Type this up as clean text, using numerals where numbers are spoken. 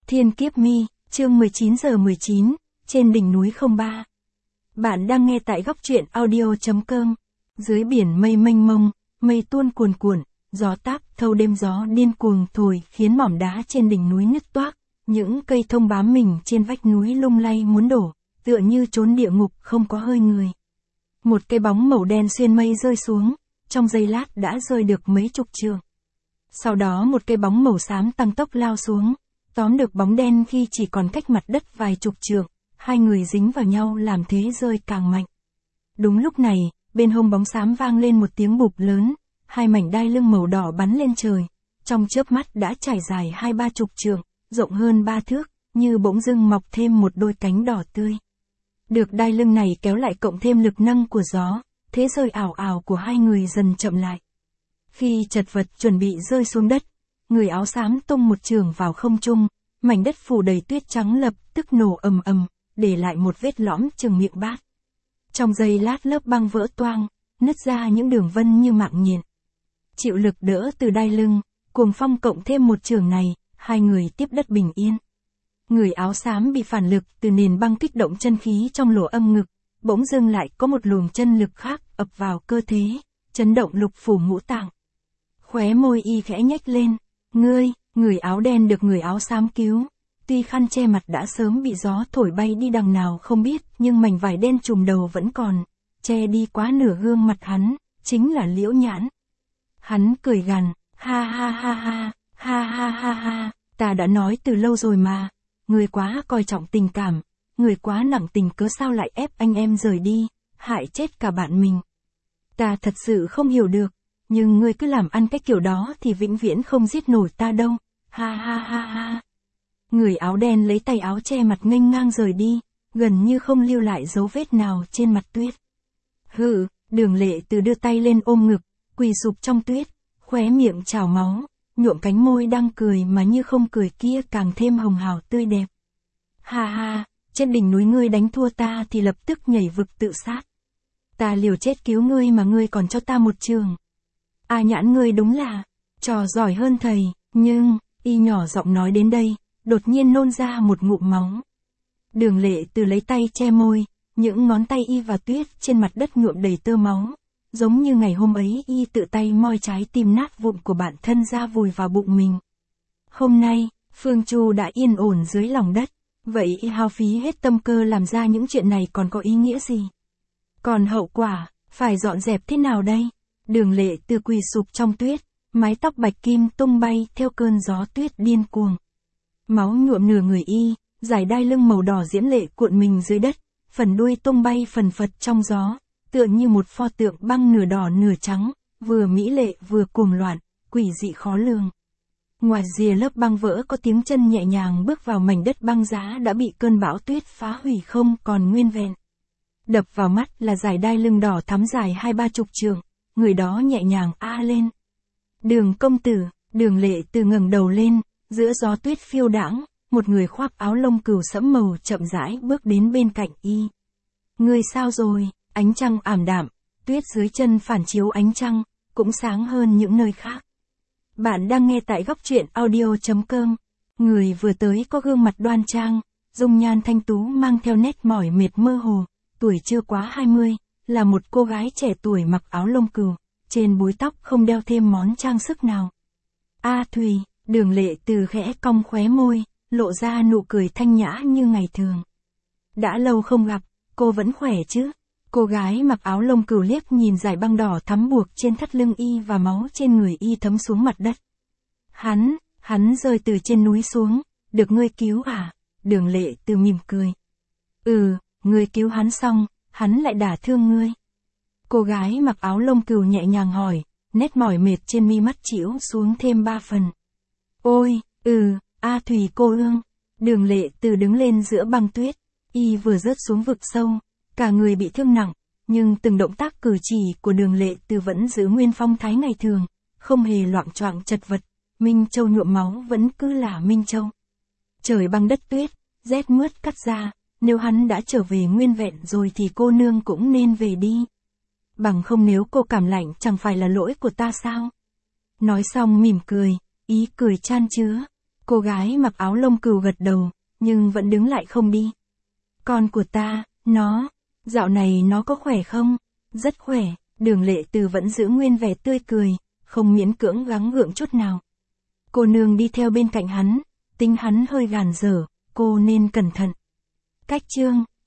Thiên Kiếp Mi, chương 19:19, trên đỉnh núi 03. Bạn đang nghe tại góc truyện audio.com. Dưới biển mây mênh mông, mây tuôn cuồn cuộn, gió táp thâu đêm gió điên cuồng thổi khiến mỏm đá trên đỉnh núi nứt toác, những cây thông bám mình trên vách núi lung lay muốn đổ, tựa như trốn địa ngục không có hơi người. Một cái bóng màu đen xuyên mây rơi xuống, trong giây lát đã rơi được mấy chục trượng. Sau đó một cái bóng màu xám tăng tốc lao xuống, tóm được bóng đen khi chỉ còn cách mặt đất vài chục trượng, hai người dính vào nhau làm thế rơi càng mạnh. Đúng lúc này, bên hông bóng xám vang lên một tiếng bụp lớn, hai mảnh đai lưng màu đỏ bắn lên trời, trong chớp mắt đã trải dài 20-30 trượng, rộng hơn 3 thước, như bỗng dưng mọc thêm một đôi cánh đỏ tươi. Được đai lưng này kéo lại cộng thêm lực nâng của gió, thế rơi ảo ảo của hai người dần chậm lại. Khi chật vật chuẩn bị rơi xuống đất, người áo xám tung một chưởng vào không trung, mảnh đất phủ đầy tuyết trắng lập tức nổ ầm ầm, để lại một vết lõm chừng miệng bát. Trong giây lát lớp băng vỡ toang, nứt ra những đường vân như mạng nhện. Chịu lực đỡ từ đai lưng, cuồng phong cộng thêm một chưởng này, hai người tiếp đất bình yên. Người áo xám bị phản lực từ nền băng kích động chân khí trong lỗ âm ngực, bỗng dưng lại có một luồng chân lực khác ập vào cơ thể, chấn động lục phủ ngũ tạng. Khóe môi y khẽ nhếch lên, người áo đen được người áo xám cứu. Tuy khăn che mặt đã sớm bị gió thổi bay đi đằng nào không biết, nhưng mảnh vải đen trùm đầu vẫn còn, che đi quá nửa gương mặt hắn, chính là Liễu Nhãn. Hắn cười gằn, ha ha ha ha, ha ha ha ha, ta đã nói từ lâu rồi mà, người quá coi trọng tình cảm, người quá nặng tình cớ sao lại ép anh em rời đi, hại chết cả bạn mình. Ta thật sự không hiểu được, nhưng ngươi cứ làm ăn cái kiểu đó thì vĩnh viễn không giết nổi ta đâu, ha ha ha ha. Người áo đen lấy tay áo che mặt nghênh ngang rời đi, gần như không lưu lại dấu vết nào trên mặt tuyết. Hừ, Đường Lệ Từ đưa tay lên ôm ngực, quỳ sụp trong tuyết, khóe miệng trào máu, nhuộm cánh môi đang cười mà như không cười kia càng thêm hồng hào tươi đẹp. Ha ha, trên đỉnh núi ngươi đánh thua ta thì lập tức nhảy vực tự sát. Ta liều chết cứu ngươi mà ngươi còn cho ta một trường. A Nhãn ngươi đúng là trò giỏi hơn thầy, nhưng, y nhỏ giọng nói đến đây, đột nhiên nôn ra một ngụm máu. Đường Lệ Từ lấy tay che môi, những ngón tay y và tuyết trên mặt đất nhuộm đầy tơ máu, giống như ngày hôm ấy y tự tay moi trái tim nát vụn của bản thân ra vùi vào bụng mình. Hôm nay, Phương Chu đã yên ổn dưới lòng đất, vậy y hao phí hết tâm cơ làm ra những chuyện này còn có ý nghĩa gì? Còn hậu quả, phải dọn dẹp thế nào đây? Đường Lệ Từ quỳ sụp trong tuyết, mái tóc bạch kim tung bay theo cơn gió tuyết điên cuồng. Máu nhuộm nửa người y, dải đai lưng màu đỏ diễm lệ cuộn mình dưới đất, phần đuôi tung bay phần phật trong gió, tựa như một pho tượng băng nửa đỏ nửa trắng, vừa mỹ lệ vừa cuồng loạn, quỷ dị khó lường. Ngoài rìa lớp băng vỡ có tiếng chân nhẹ nhàng bước vào mảnh đất băng giá đã bị cơn bão tuyết phá hủy không còn nguyên vẹn. Đập vào mắt là dải đai lưng đỏ thắm dài 20-30 trượng, người đó nhẹ nhàng a lên. Đường công tử, Đường Lệ Từ ngẩng đầu lên, giữa gió tuyết phiêu đãng, một người khoác áo lông cừu sẫm màu chậm rãi bước đến bên cạnh y. Ngươi sao rồi? Ánh trăng ảm đạm, tuyết dưới chân phản chiếu ánh trăng, cũng sáng hơn những nơi khác. Bạn đang nghe tại góc truyện audio.com. Người vừa tới có gương mặt đoan trang, dung nhan thanh tú mang theo nét mỏi mệt mơ hồ, tuổi chưa quá 20, là một cô gái trẻ tuổi mặc áo lông cừu, trên búi tóc không đeo thêm món trang sức nào. A Thùy, Đường Lệ Từ khẽ cong khóe môi, lộ ra nụ cười thanh nhã như ngày thường. Đã lâu không gặp, cô vẫn khỏe chứ? Cô gái mặc áo lông cừu liếc nhìn dải băng đỏ thắm buộc trên thắt lưng y và máu trên người y thấm xuống mặt đất. Hắn rơi từ trên núi xuống, được ngươi cứu à? Đường Lệ Từ mỉm cười. Ngươi cứu hắn xong, hắn lại đả thương ngươi. Cô gái mặc áo lông cừu nhẹ nhàng hỏi, nét mỏi mệt trên mi mắt chĩu xuống thêm 3 phần. Ôi, A Thùy cô ương. Đường Lệ Từ đứng lên giữa băng tuyết, y vừa rớt xuống vực sâu, cả người bị thương nặng, nhưng từng động tác cử chỉ của Đường Lệ Từ vẫn giữ nguyên phong thái ngày thường, không hề loạng choạng chật vật, Minh Châu nhuộm máu vẫn cứ là Minh Châu. Trời băng đất tuyết, rét mướt cắt da, nếu hắn đã trở về nguyên vẹn rồi thì cô nương cũng nên về đi. Bằng không nếu cô cảm lạnh chẳng phải là lỗi của ta sao? Nói xong mỉm cười, ý cười chan chứa. Cô gái mặc áo lông cừu gật đầu, nhưng vẫn đứng lại không đi. Con của ta, dạo này nó có khỏe không? Rất khỏe, Đường Lệ Từ vẫn giữ nguyên vẻ tươi cười, không miễn cưỡng gắng gượng chút nào. Cô nương đi theo bên cạnh hắn, tính hắn hơi gàn dở, cô nên cẩn thận. Cách chương